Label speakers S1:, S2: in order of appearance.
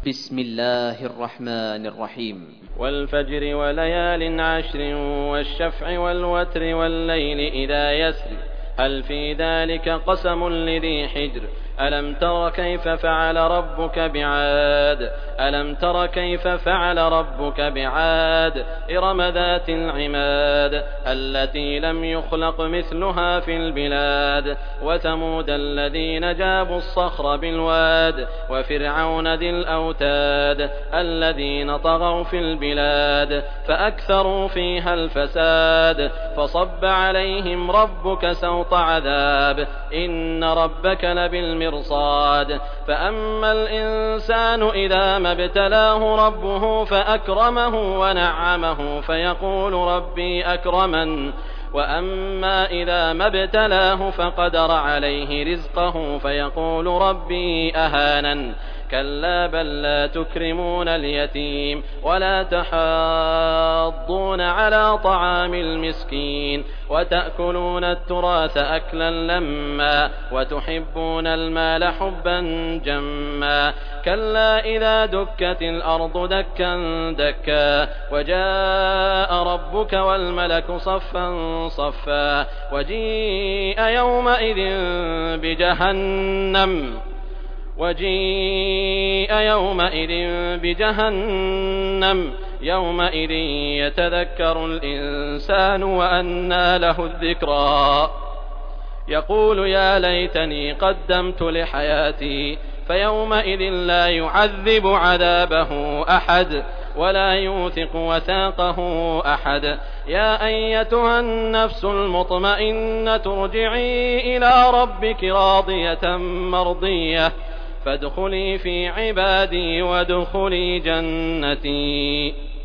S1: بسم الله الرحمن الرحيم.
S2: والفجر وليال عشر والشفع والوتر والليل إذا يسر هل في ذلك قسم لذي حجر ألم تر كيف فعل ربك بعاد ألم تر كيف فعل ربك بعاد إرم ذات العماد التي لم يخلق مثلها في البلاد وثمود الذين جابوا الصخر بالواد وفرعون ذي الأوتاد الذين طغوا في البلاد فأكثروا فيها الفساد فصب عليهم ربك سوط عذاب إن ربك لبالمرصاد فأما الإنسان إذا ما ابتلاه ربه فأكرمه ونعمه فيقول ربي أكرمن وأما إذا ما ابتلاه فقدر عليه رزقه فيقول ربي أهانن كلا بل لا تكرمون اليتيم ولا تحاضون على طعام المسكين وتأكلون التراث أكلا لما وتحبون المال حبا جما كلا إذا دكت الأرض دكا دكا وجاء ربك والملك صفا صفا وجيء يومئذ بجهنم يومئذ يتذكر الإنسان وأنى له الذكرى يقول يا ليتني قدمت لحياتي فيومئذ لا يعذب عذابه أحد ولا يوثق وثاقه أحد يا أيتها النفس المطمئنة ارجعي إلى ربك راضية مرضية فادخلي في عبادي وادخلي جنتي.